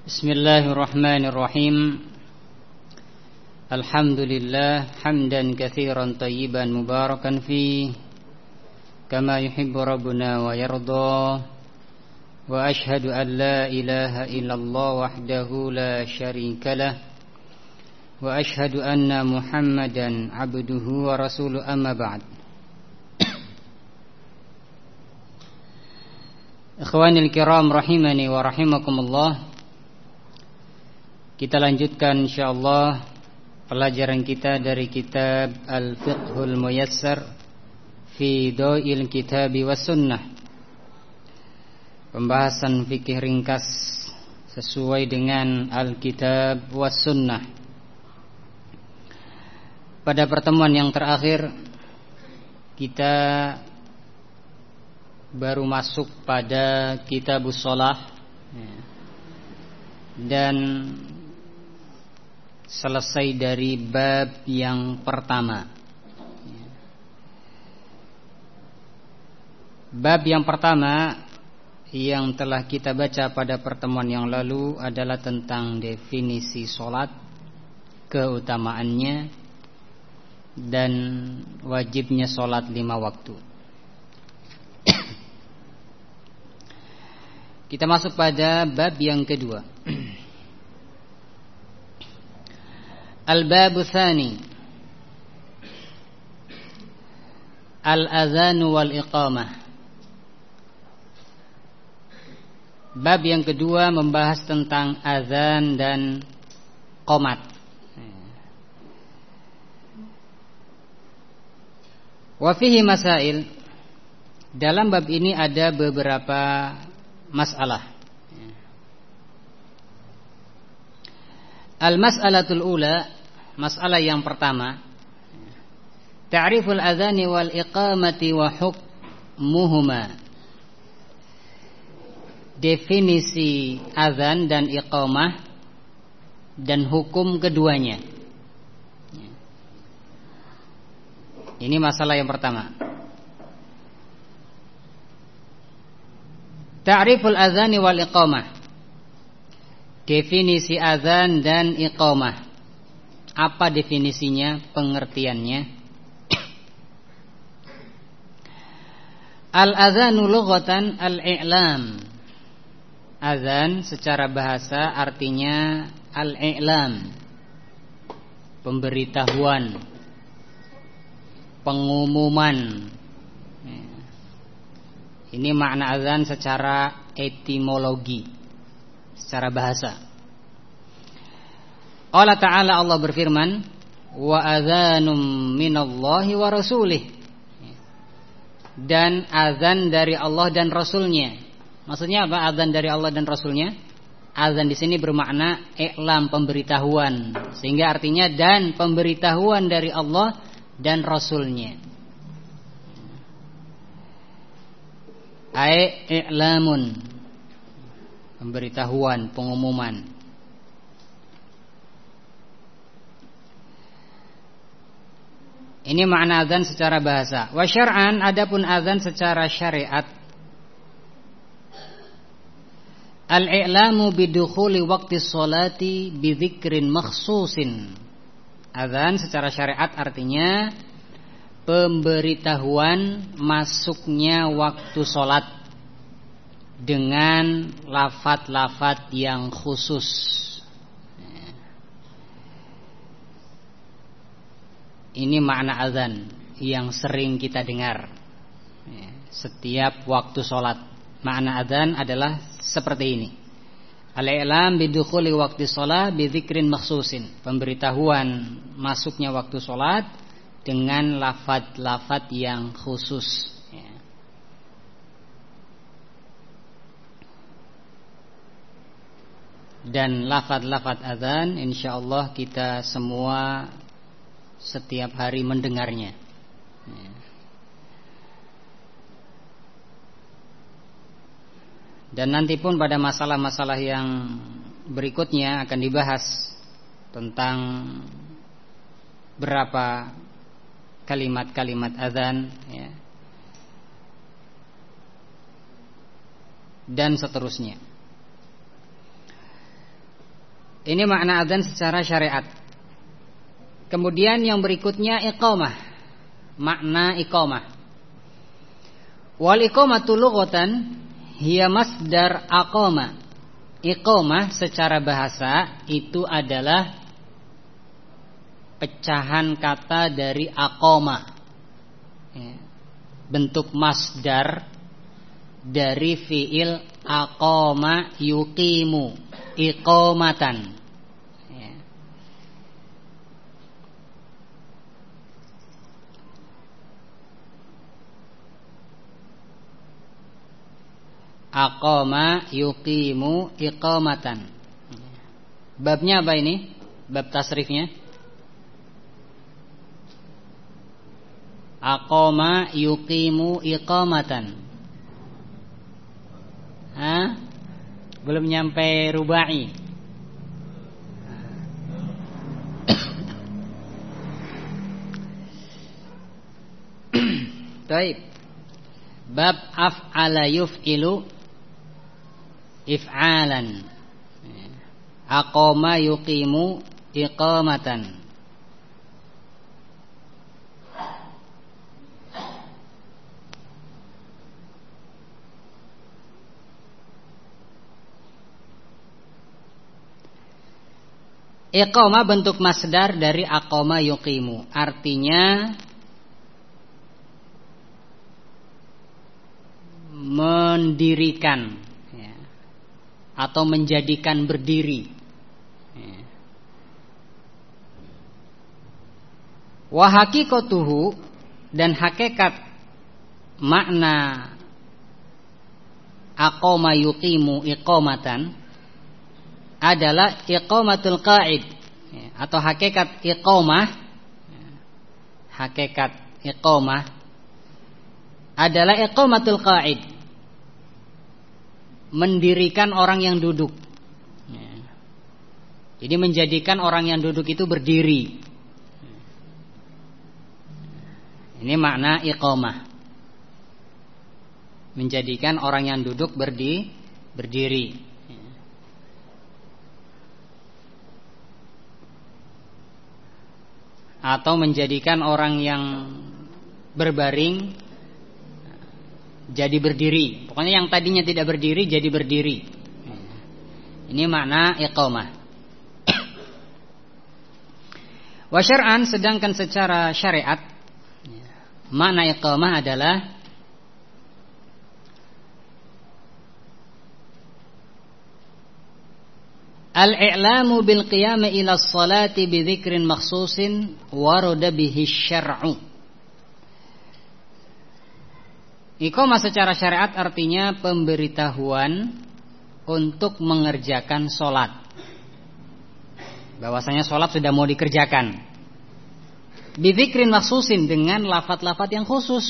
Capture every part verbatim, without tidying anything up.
Bismillahirrahmanirrahim. Alhamdulillah hamdan katsiran tayyiban mubarakan fi kama yuhibbu rabbuna wa yarda. Wa ashhadu an la ilaha illallah wahdahu la syarikalah. Wa ashhadu anna Muhammadan abduhu wa rasuluhu, amma ba'd. Ikhwanil kiram rahimani wa rahimakumullah. Kita lanjutkan insyaallah pelajaran kita dari kitab Al-Fiqhul Muyassar fi Dha'il Kitabi was Sunnah. Pembahasan fikih ringkas sesuai dengan Al-Kitab was Sunnah. Pada pertemuan yang terakhir kita baru masuk pada Kitabus Shalah dan selesai dari bab yang pertama. Bab yang pertama yang telah kita baca pada pertemuan yang lalu adalah tentang definisi sholat, keutamaannya, dan wajibnya sholat lima waktu. Kita masuk pada bab yang kedua. Al-babu tsani, al-adzan wal iqamah. Bab yang kedua membahas tentang azan dan qomat. Wa fihi masail. Dalam bab ini ada beberapa masalah. Al-mas'alatul ula, masalah yang pertama, ta'riful adzani wal iqamati wa hukmuhuma. Definisi azan dan iqamah dan hukum keduanya. Ini masalah yang pertama. Ta'riful adzani wal iqamah. Definisi azan dan iqamah. Apa definisinya, pengertiannya? Al-adzanu lughatan al-i'lam. Azan secara bahasa artinya al-i'lam, pemberitahuan, pengumuman. Ini makna azan secara etimologi, secara bahasa. Allah Ta'ala, Allah berfirman, wa adzanum minallahi wa rasulih. Dan azan dari Allah dan Rasulnya. Maksudnya apa azan dari Allah dan Rasulnya? Azan di sini bermakna i'lam, pemberitahuan. Sehingga artinya dan pemberitahuan dari Allah dan Rasulnya. Ai i'lamun, pemberitahuan, pengumuman. Ini makna azan secara bahasa. Wa syar'an, adapun azan secara syariat, al-i'lamu bidukhuli waqti sholati bidzikrin makhsusin. Azan secara syariat artinya pemberitahuan masuknya waktu sholat dengan lafaz-lafaz yang khusus. Ini makna azan yang sering kita dengar setiap waktu sholat. Makna azan adalah seperti ini. Al-i'lam bidukhuli waqti sholat bidzikrin makhsusin. Pemberitahuan masuknya waktu sholat dengan lafaz-lafaz yang khusus. Dan lafaz-lafaz azan insyaallah kita semua setiap hari mendengarnya. Dan nanti pun pada masalah-masalah yang berikutnya akan dibahas tentang berapa kalimat-kalimat azan, ya, dan seterusnya. Ini makna adzan secara syariat. Kemudian yang berikutnya iqamah. Makna iqamah. Wal iqamatu lughatan hiya masdar aqama. Iqamah secara bahasa itu adalah pecahan kata dari aqama. Bentuk masdar dari fiil aqama yuqimu, iqamatan. Aqama yuqimu iqamatan. Babnya apa ini? Bab tasrifnya. Aqama yuqimu iqamatan. Hah? Belum nyampe rubai. Baik. Bab af'ala yuf'ilu if'alan. Aqama yuqimu iqamatan. Iqamah bentuk masdar dari aqama yuqimu, artinya mendirikan ya, atau menjadikan berdiri ya. Wa haqiqatuhu, dan hakikat makna aqama yuqimu iqamatan adalah iqamatul qa'id ya, atau hakikat iqamah ya, hakikat iqamah adalah iqamatul qa'id, mendirikan orang yang duduk ya. Jadi menjadikan orang yang duduk itu berdiri. Ini makna iqamah, menjadikan orang yang duduk berdi, berdiri. Atau menjadikan orang yang berbaring jadi berdiri. Pokoknya yang tadinya tidak berdiri jadi berdiri. Ini makna iqamah. Wa syar'an, sedangkan secara syariat makna iqamah adalah al-i'lamu bil qiyam ila sholati bi dzikrin makhsusin warada bihi syar'u. Iqamah secara syariat artinya pemberitahuan untuk mengerjakan sholat, bahwasanya sholat sudah mau dikerjakan. Bi dzikrin makhsusin, dengan lafaz-lafaz yang khusus.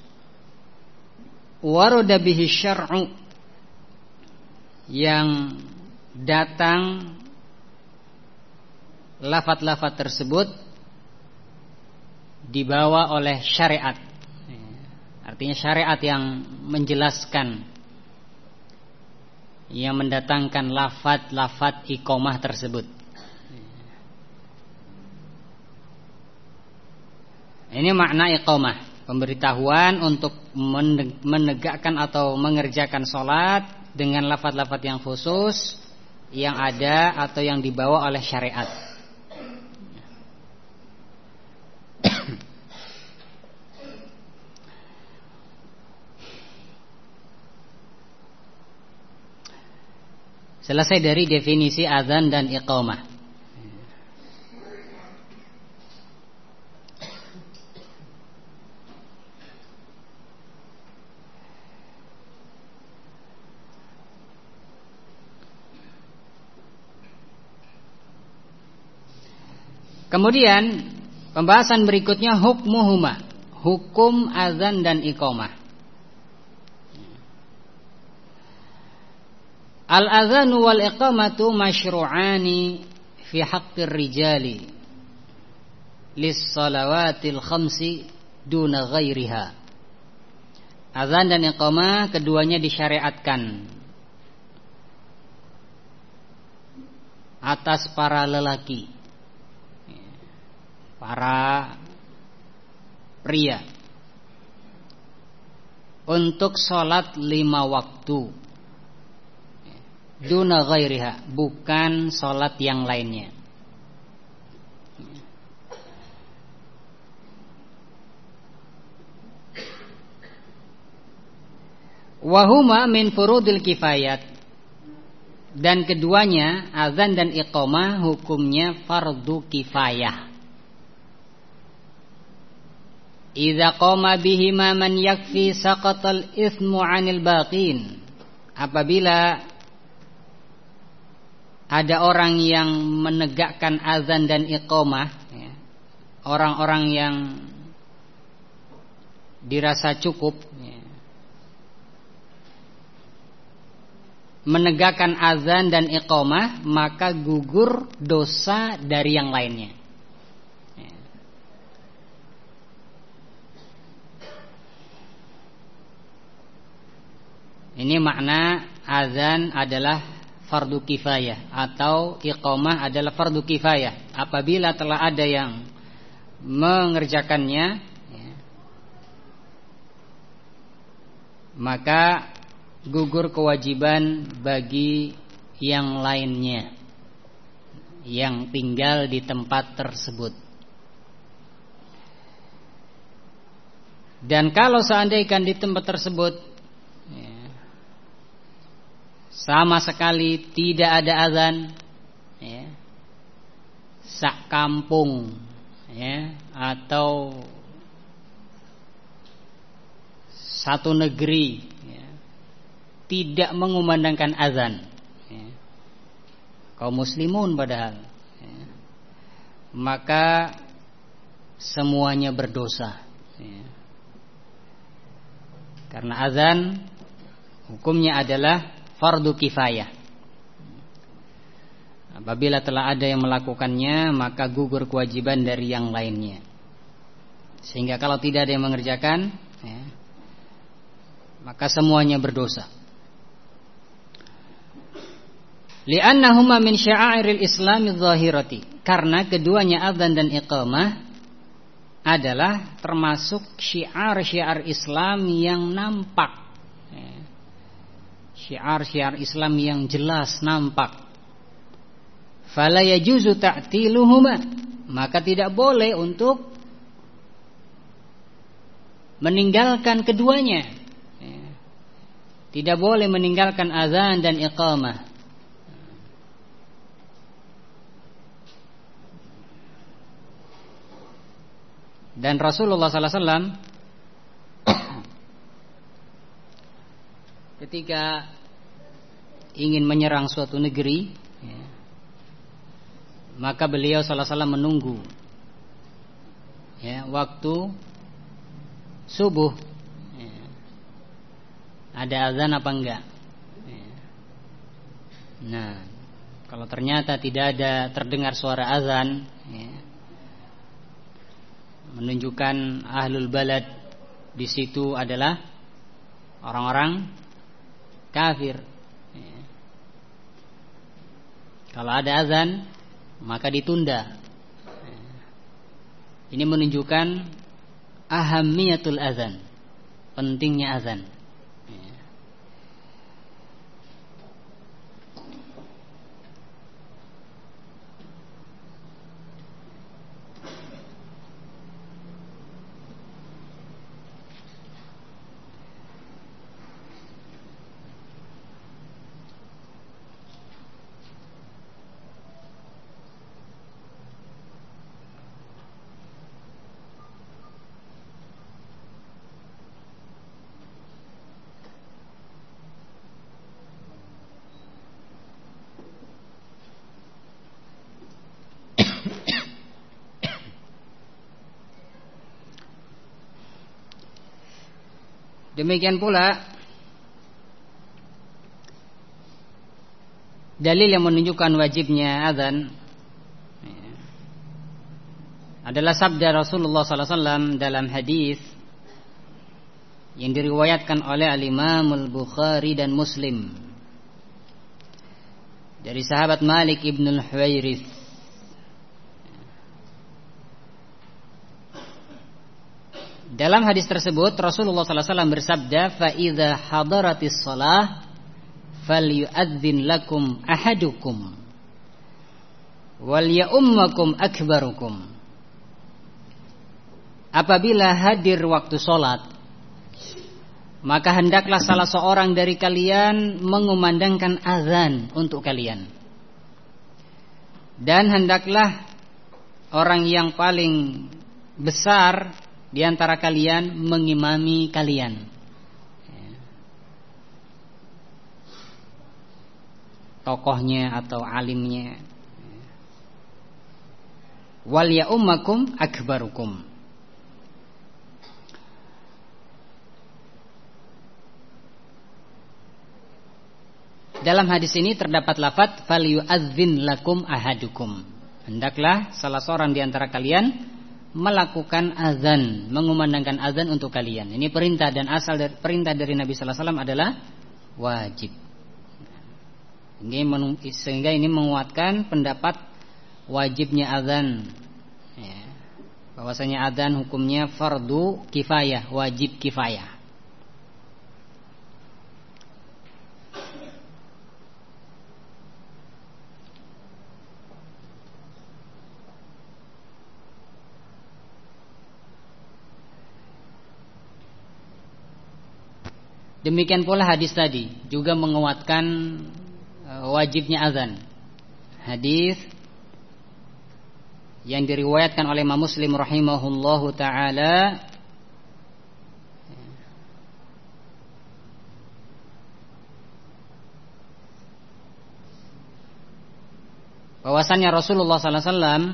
Warada bihi syar'u, yang datang lafaz-lafaz tersebut dibawa oleh syariat. Artinya syariat yang menjelaskan, yang mendatangkan lafaz-lafaz iqamah tersebut. Ini makna iqamah, pemberitahuan untuk menegakkan atau mengerjakan sholat dengan lafaz-lafaz yang khusus yang ada atau yang dibawa oleh syariat. Selesai dari definisi azan dan iqamah. Kemudian pembahasan berikutnya hukmuhuma, hukum azan dan iqamah. Al-azanu wal iqamatu masyru'ani fi haqqir rijali lis-salawatil khamsi duna ghairiha. Azan dan iqamah keduanya disyariatkan atas para lelaki, para pria, untuk sholat lima waktu, duna ghairiha, bukan sholat yang lainnya. Wahuma min furudil kifayat, dan keduanya azan dan iqamah hukumnya fardu kifayah. Idza qama bihima man yakfi saqatal itsmu 'anil baqin. Apabila ada orang yang menegakkan azan dan iqamah, ya, orang-orang yang dirasa cukup, ya, menegakkan azan dan iqamah, maka gugur dosa dari yang lainnya. Ini makna azan adalah fardu kifayah atau iqamah adalah fardu kifayah. Apabila telah ada yang mengerjakannya, ya, maka gugur kewajiban bagi yang lainnya yang tinggal di tempat tersebut. Dan kalau seandainya di tempat tersebut, ya, sama sekali tidak ada azan, ya, sak kampung, ya, atau satu negeri, ya, tidak mengumandangkan azan, ya, kaum muslimun padahal, ya, maka semuanya berdosa, ya. Karena azan hukumnya adalah fardu kifayah. Apabila telah ada yang melakukannya, maka gugur kewajiban dari yang lainnya. Sehingga kalau tidak ada yang mengerjakan, ya, maka semuanya berdosa. Li'annahuma min sya'airil Islami dzahirati. Karena keduanya azan dan iqamah adalah termasuk syiar-syiar Islam yang nampak, syiar-syiar Islam yang jelas nampak. Fala yajuzu ta'tiluhuma, maka tidak boleh untuk meninggalkan keduanya. Tidak boleh meninggalkan azan dan iqamah. Dan Rasulullah sallallahu alaihi wasallam ketika ingin menyerang suatu negeri, ya, maka beliau sallallahu alaihi wasallam menunggu, ya, waktu subuh, ya, ada azan apa enggak, ya. Nah, kalau ternyata tidak ada terdengar suara azan, ya, menunjukkan ahlul balad di situ adalah orang-orang kafir. Ya. Kalau ada azan, maka ditunda. Ya. Ini menunjukkan ahamiyatul azan, pentingnya azan. Ya. Demikian pula dalil yang menunjukkan wajibnya azan adalah sabda Rasulullah sallallahu alaihi wasallam dalam hadis yang diriwayatkan oleh Al-Imam Al-Bukhari dan Muslim dari sahabat Malik ibn al-Huwairits. Dalam hadis tersebut Rasulullah sallallahu alaihi wasallam bersabda, "Fa idza hadaratis shalah falyu'adzin lakum ahadukum wal ya'ummakum akbarukum." Apabila hadir waktu sholat, maka hendaklah salah seorang dari kalian mengumandangkan azan untuk kalian. Dan hendaklah orang yang paling besar di antara kalian mengimami kalian. Tokohnya atau alimnya. Wal ya'ummakum akbarukum. Dalam hadis ini terdapat lafadz falyu'adzin lakum ahadukum. Hendaklah salah seorang di antara kalian melakukan azan, mengumandangkan azan untuk kalian. Ini perintah, dan asal dari, perintah dari Nabi sallallahu alaihi wasallam adalah wajib. Ini sehingga ini menguatkan pendapat wajibnya azan. Ya. Bahwasanya azan hukumnya fardu kifayah, wajib kifayah. Demikian pula hadis tadi juga menguatkan wajibnya azan. Hadis yang diriwayatkan oleh Imam Muslim rahimahullahu taala bahwasannya Rasulullah sallallahu alaihi wasallam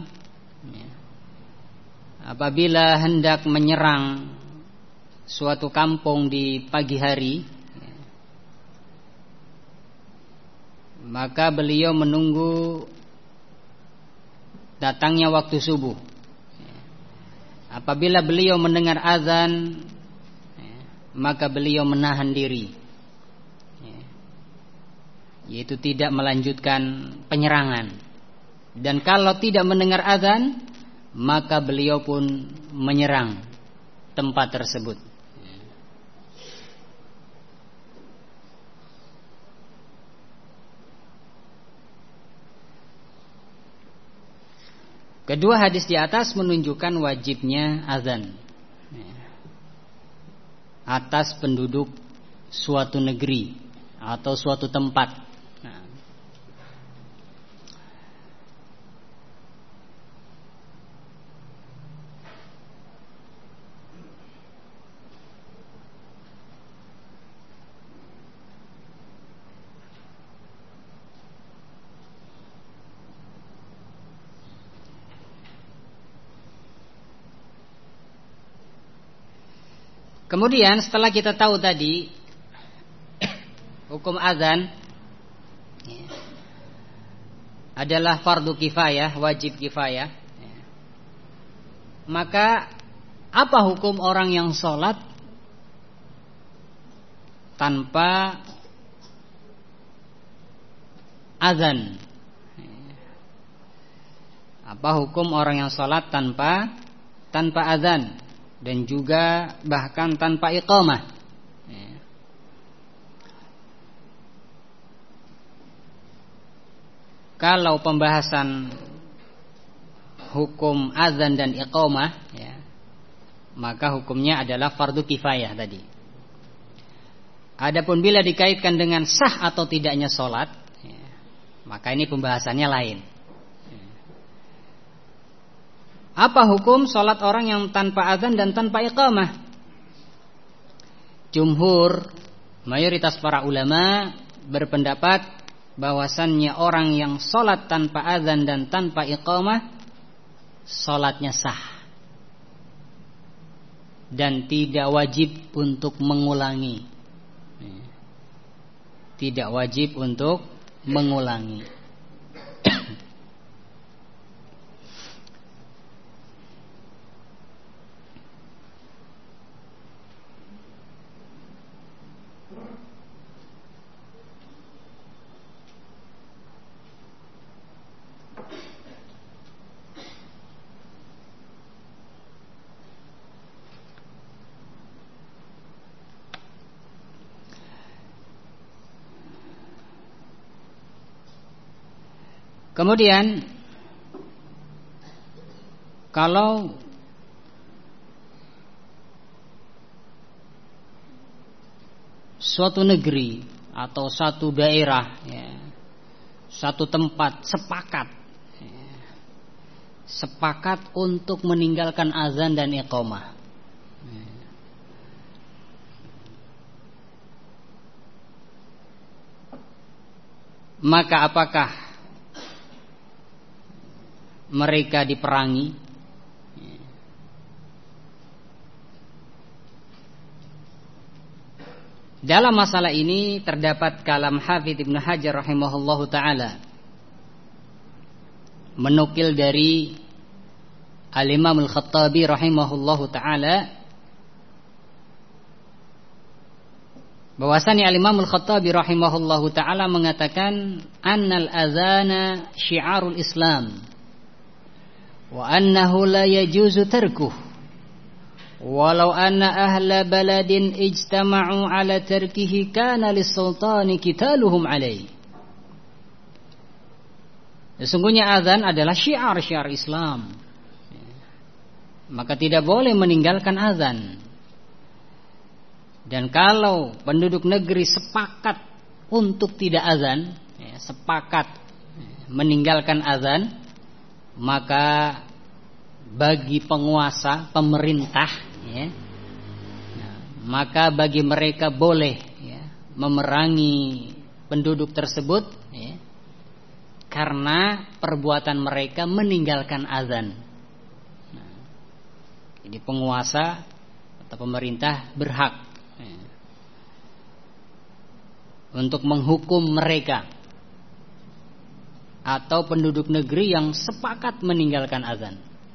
apabila hendak menyerang suatu kampung di pagi hari, maka beliau menunggu datangnya waktu subuh. Apabila beliau mendengar azan, maka beliau menahan diri, yaitu tidak melanjutkan penyerangan. Dan kalau tidak mendengar azan, maka beliau pun menyerang tempat tersebut. Kedua hadis di atas menunjukkan wajibnya azan atas penduduk suatu negeri atau suatu tempat. Kemudian setelah kita tahu tadi hukum azan adalah fardu kifayah, wajib kifayah, maka apa hukum orang yang sholat tanpa azan? Apa hukum orang yang sholat tanpa tanpa azan? Dan juga bahkan tanpa iqamah. Kalau pembahasan hukum azan dan iqamah, ya, maka hukumnya adalah fardu kifayah tadi. Adapun bila dikaitkan dengan sah atau tidaknya sholat, ya, maka ini pembahasannya lain. Apa hukum sholat orang yang tanpa azan dan tanpa iqamah? Jumhur, mayoritas para ulama berpendapat bahwasannya orang yang sholat tanpa azan dan tanpa iqamah, sholatnya sah dan tidak wajib untuk mengulangi. Tidak wajib untuk mengulangi. Kemudian kalau suatu negeri atau satu daerah, ya, satu tempat sepakat, ya, sepakat untuk meninggalkan azan dan iqamah, ya. Maka apakah mereka diperangi? Dalam masalah ini terdapat kalam Hafidz Ibnu Hajar rahimahullahu taala, menukil dari Al-Imam Al-Khattabi rahimahullahu taala, bahwasanya Al-Imam Al-Khattabi rahimahullahu taala mengatakan annal azana syiarul Islam wa annahu la yajuzu tarkuh walau anna ahla baladin ijtama'u ala tarkihi kana lis-sultani qitaluhum alaihi. Sesungguhnya azan adalah syiar-syiar Islam, maka tidak boleh meninggalkan azan. Dan kalau penduduk negeri sepakat untuk tidak azan, ya, sepakat meninggalkan azan, maka bagi penguasa, pemerintah, ya, nah, maka bagi mereka boleh, ya, memerangi penduduk tersebut, ya, karena perbuatan mereka meninggalkan azan. Nah, jadi penguasa atau pemerintah berhak, ya, untuk menghukum mereka atau penduduk negeri yang sepakat meninggalkan azan.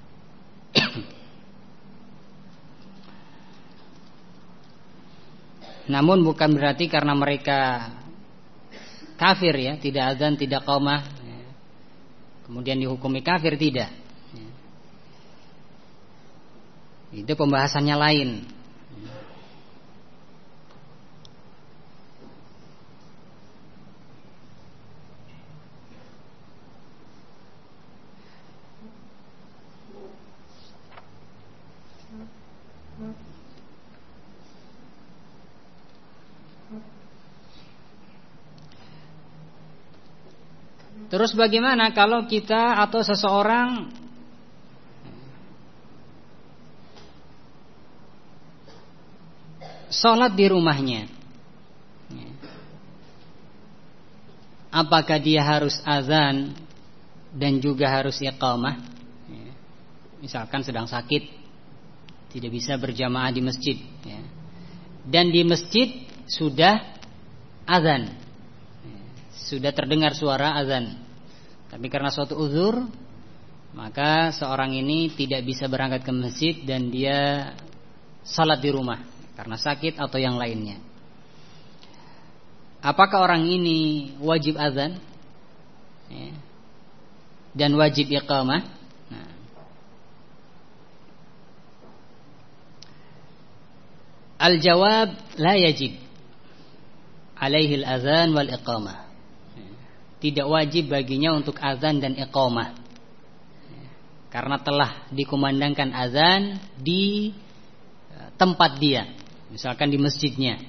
Namun bukan berarti karena mereka kafir, ya, tidak azan, tidak qaumah, ya, kemudian dihukumi kafir, tidak, ya. Itu pembahasannya lain. Terus bagaimana kalau kita atau seseorang sholat di rumahnya? Apakah dia harus azan dan juga harus iqamah? Misalkan sedang sakit, tidak bisa berjamaah di masjid, ya, dan di masjid sudah azan, sudah terdengar suara azan, tapi karena suatu uzur, maka seorang ini tidak bisa berangkat ke masjid dan dia salat di rumah karena sakit atau yang lainnya. Apakah orang ini wajib azan, ya, dan wajib iqamah? Nah, al-jawab la yajib alaihi al-azan wal iqamah. Tidak wajib baginya untuk azan dan iqamah, karena telah dikumandangkan azan di tempat dia, misalkan di masjidnya.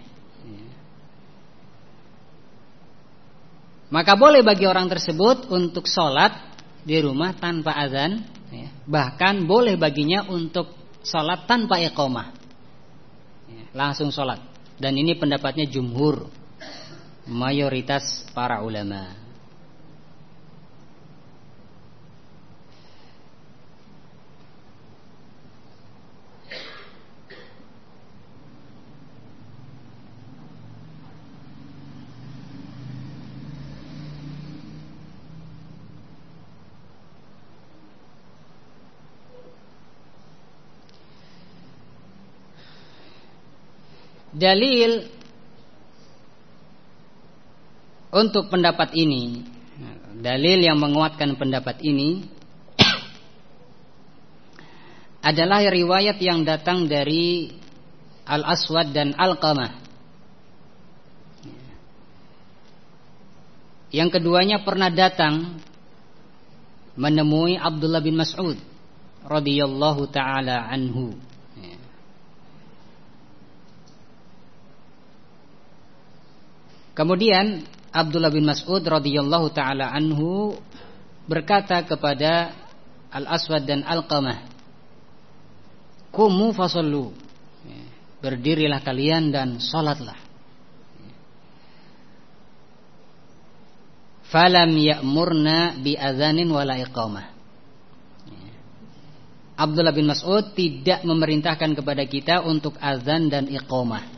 Maka boleh bagi orang tersebut untuk sholat di rumah tanpa azan, bahkan boleh baginya untuk sholat tanpa iqamah, langsung sholat. Dan ini pendapatnya jumhur, mayoritas para ulama. Dalil untuk pendapat ini, dalil yang menguatkan pendapat ini adalah riwayat yang datang dari Al-Aswad dan Al-Qamah. Yang keduanya pernah datang menemui Abdullah bin Mas'ud radhiyallahu taala anhu. Kemudian Abdullah bin Mas'ud radhiyallahu taala anhu berkata kepada Al-Aswad dan Alqamah, "Qumu fasallu." Berdirilah kalian dan salatlah. Falam ya'murna bi adzanin wala iqamah. Abdullah bin Mas'ud tidak memerintahkan kepada kita untuk azan dan iqamah.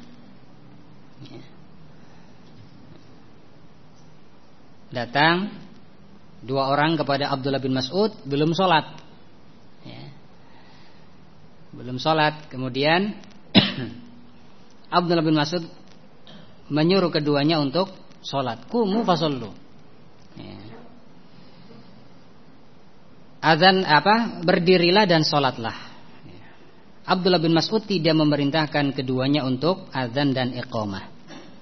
Datang dua orang kepada Abdullah bin Mas'ud, belum sholat ya. Belum sholat. Kemudian Abdullah bin Mas'ud menyuruh keduanya untuk sholat. Qumu fasallu ya. Azan apa? Berdirilah dan sholatlah ya. Abdullah bin Mas'ud tidak memerintahkan keduanya untuk azan dan iqamah.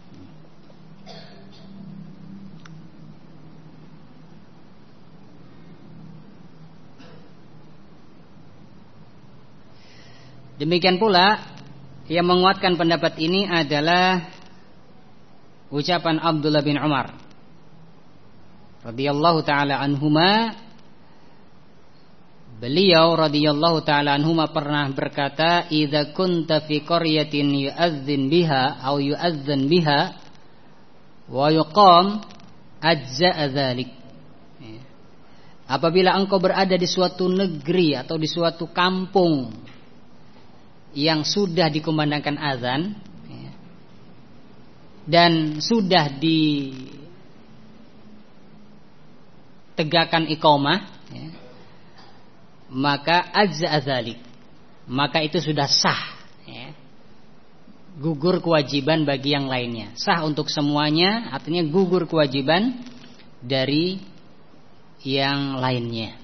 Demikian pula yang menguatkan pendapat ini adalah ucapan Abdullah bin Umar radhiyallahu taala anhuma. Beliau radhiyallahu taala anhuma pernah berkata, "Idza kunta fi qaryatin yu'adzin biha aw yu'adzan biha wa yuqam ajza'a dzalik." Apabila engkau berada di suatu negeri atau di suatu kampung yang sudah dikumandangkan azan ya, dan sudah ditegakkan iqamah ya, maka ajza dzalik, maka itu sudah sah ya, gugur kewajiban bagi yang lainnya. Sah untuk semuanya, artinya gugur kewajiban dari yang lainnya.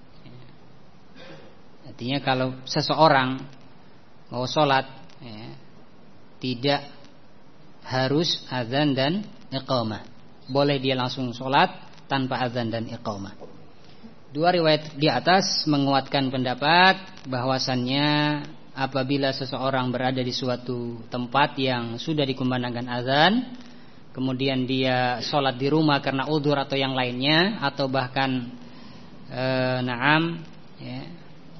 Artinya kalau seseorang mau sholat ya, tidak harus azan dan iqamah, boleh dia langsung sholat tanpa azan dan iqamah. Dua riwayat di atas menguatkan pendapat bahwasannya apabila seseorang berada di suatu tempat yang sudah dikumandangkan azan, kemudian dia sholat di rumah karena udzur atau yang lainnya, atau bahkan ee, naam ya,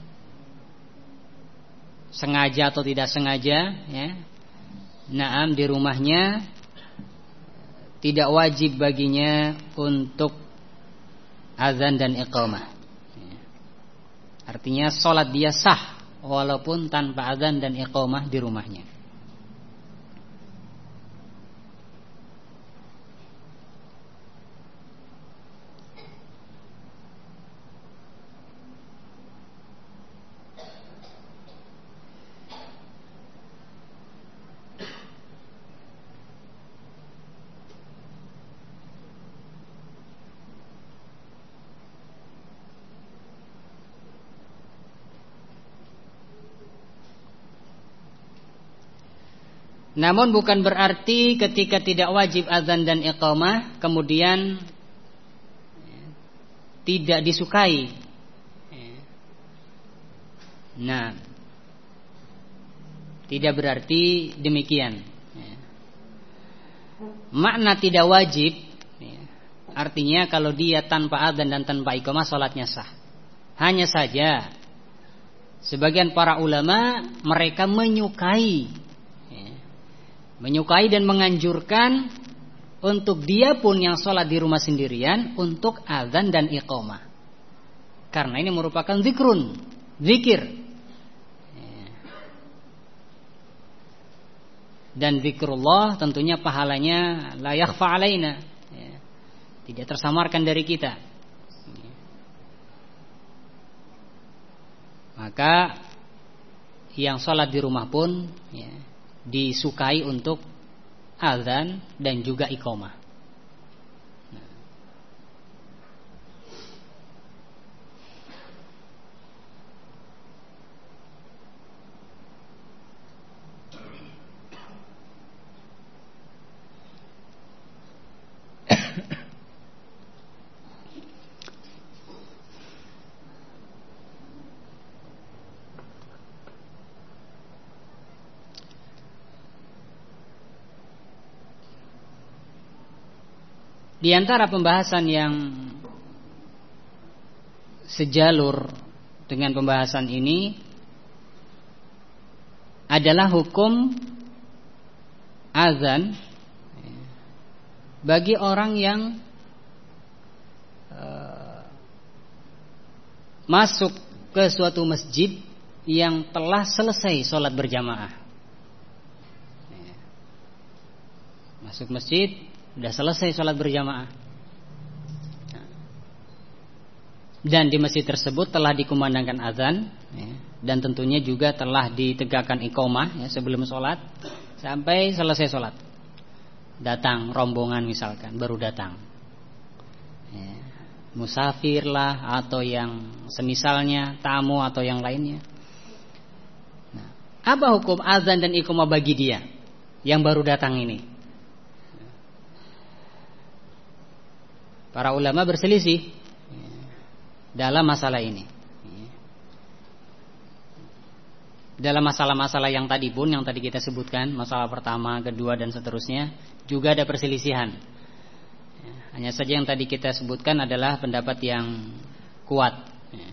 sengaja atau tidak sengaja ya, naam di rumahnya, tidak wajib baginya untuk azan dan iqamah. Artinya sholat dia sah walaupun tanpa azan dan iqamah di rumahnya. Namun bukan berarti ketika tidak wajib azan dan iqamah kemudian tidak disukai. Nah, tidak berarti demikian. Makna tidak wajib artinya kalau dia tanpa azan dan tanpa iqamah salatnya sah. Hanya saja sebagian para ulama mereka menyukai Menyukai dan menganjurkan untuk dia pun yang sholat di rumah sendirian untuk azan dan iqamah, karena ini merupakan zikrun, zikir. Dan zikrullah tentunya pahalanya la yakhfa alaina, tidak tersamarkan dari kita. Maka yang sholat di rumah pun ya, disukai untuk azan dan juga iqamah. Di antara pembahasan yang sejalur dengan pembahasan ini adalah hukum azan bagi orang yang uh, masuk ke suatu masjid yang telah selesai sholat berjamaah. Masuk masjid, sudah selesai sholat berjamaah, dan di masjid tersebut telah dikumandangkan azan, dan tentunya juga telah ditegakkan iqamah ya, sebelum sholat sampai selesai sholat. Datang rombongan misalkan, baru datang ya, musafir lah atau yang semisalnya, tamu atau yang lainnya. Nah, apa hukum azan dan iqamah bagi dia yang baru datang ini? Para ulama berselisih dalam masalah ini. Dalam masalah-masalah yang tadi pun, yang tadi kita sebutkan, masalah pertama, kedua, dan seterusnya, juga ada perselisihan. Hanya saja yang tadi kita sebutkan adalah pendapat yang kuat.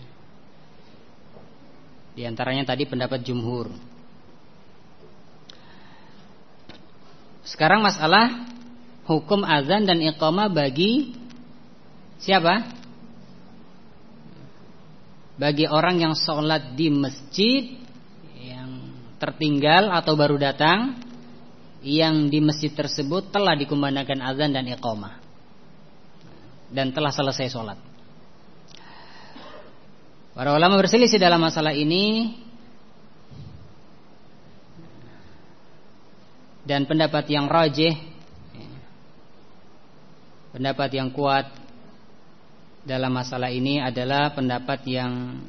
Di antaranya tadi pendapat jumhur. Sekarang masalah hukum azan dan iqamah bagi siapa? Bagi orang yang sholat di masjid tertinggal atau baru datang, yang di masjid tersebut telah dikumandangkan azan dan iqamah dan telah selesai sholat. Para ulama berselisih dalam masalah ini, dan pendapat yang rajih, pendapat yang kuat dalam masalah ini adalah pendapat yang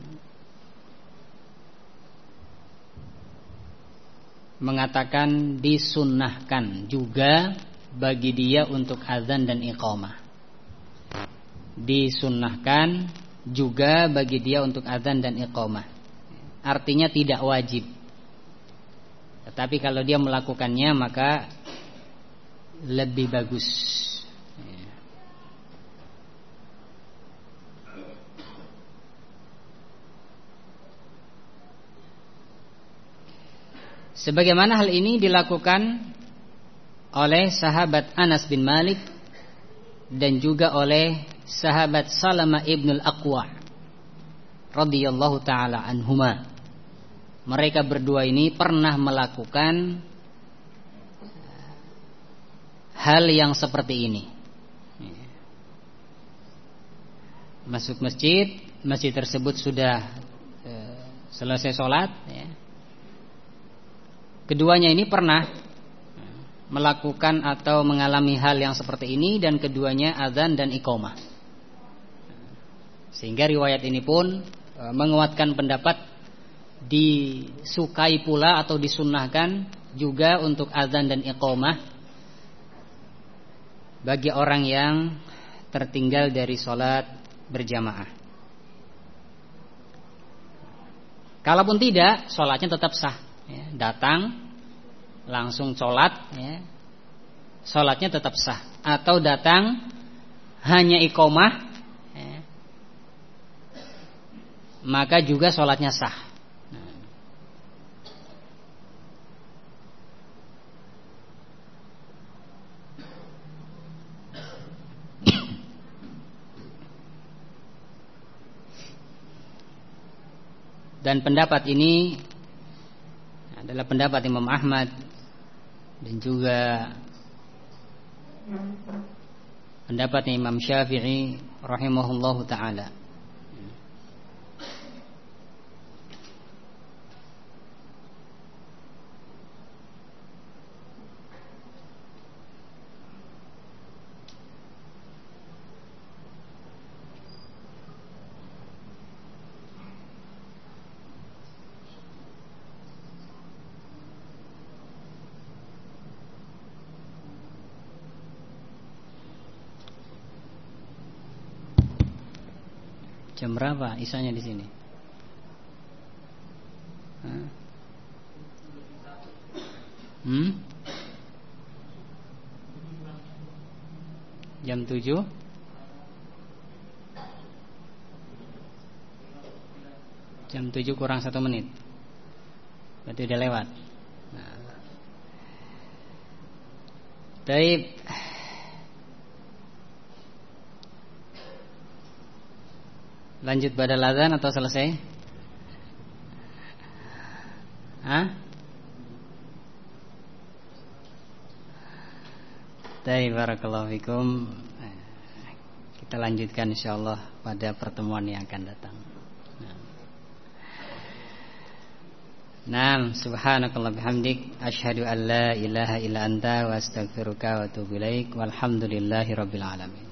mengatakan disunnahkan juga bagi dia untuk azan dan iqamah. Disunnahkan juga bagi dia untuk azan dan iqamah. Artinya tidak wajib. Tetapi kalau dia melakukannya maka lebih bagus. Sebagaimana hal ini dilakukan oleh sahabat Anas bin Malik dan juga oleh sahabat Salamah ibnul Aqwa radhiyallahu taala anhuma. Mereka berdua ini pernah melakukan hal yang seperti ini. Masuk masjid, masjid tersebut sudah e, selesai sholat ya. Keduanya ini pernah melakukan atau mengalami hal yang seperti ini, dan keduanya azan dan iqamah. Sehingga riwayat ini pun e, menguatkan pendapat disukai pula atau disunnahkan juga untuk azan dan iqamah bagi orang yang tertinggal dari sholat berjamaah. Kalaupun tidak, sholatnya tetap sah. Ya, datang langsung sholat ya, sholatnya tetap sah. Atau datang hanya iqamah ya, maka juga sholatnya sah. Dan pendapat ini adalah pendapat Imam Ahmad dan juga pendapatnya Imam Syafi'i rahimahullahu ta'ala. Jam berapa isanya di sini? Hah? Hmm? Jam tujuh. Jam tujuh kurang satu menit. Berarti udah lewat. Nah. Baik. Lanjut badal azan atau selesai? Hah? Baik, barakallahu fikum. Kita lanjutkan insyaallah pada pertemuan yang akan datang. Naam, subhanakallah bihamdik asyhadu an la ilaha illa anta wa astaghfiruka wa atubu ilaik walhamdulillahi rabbil alamin.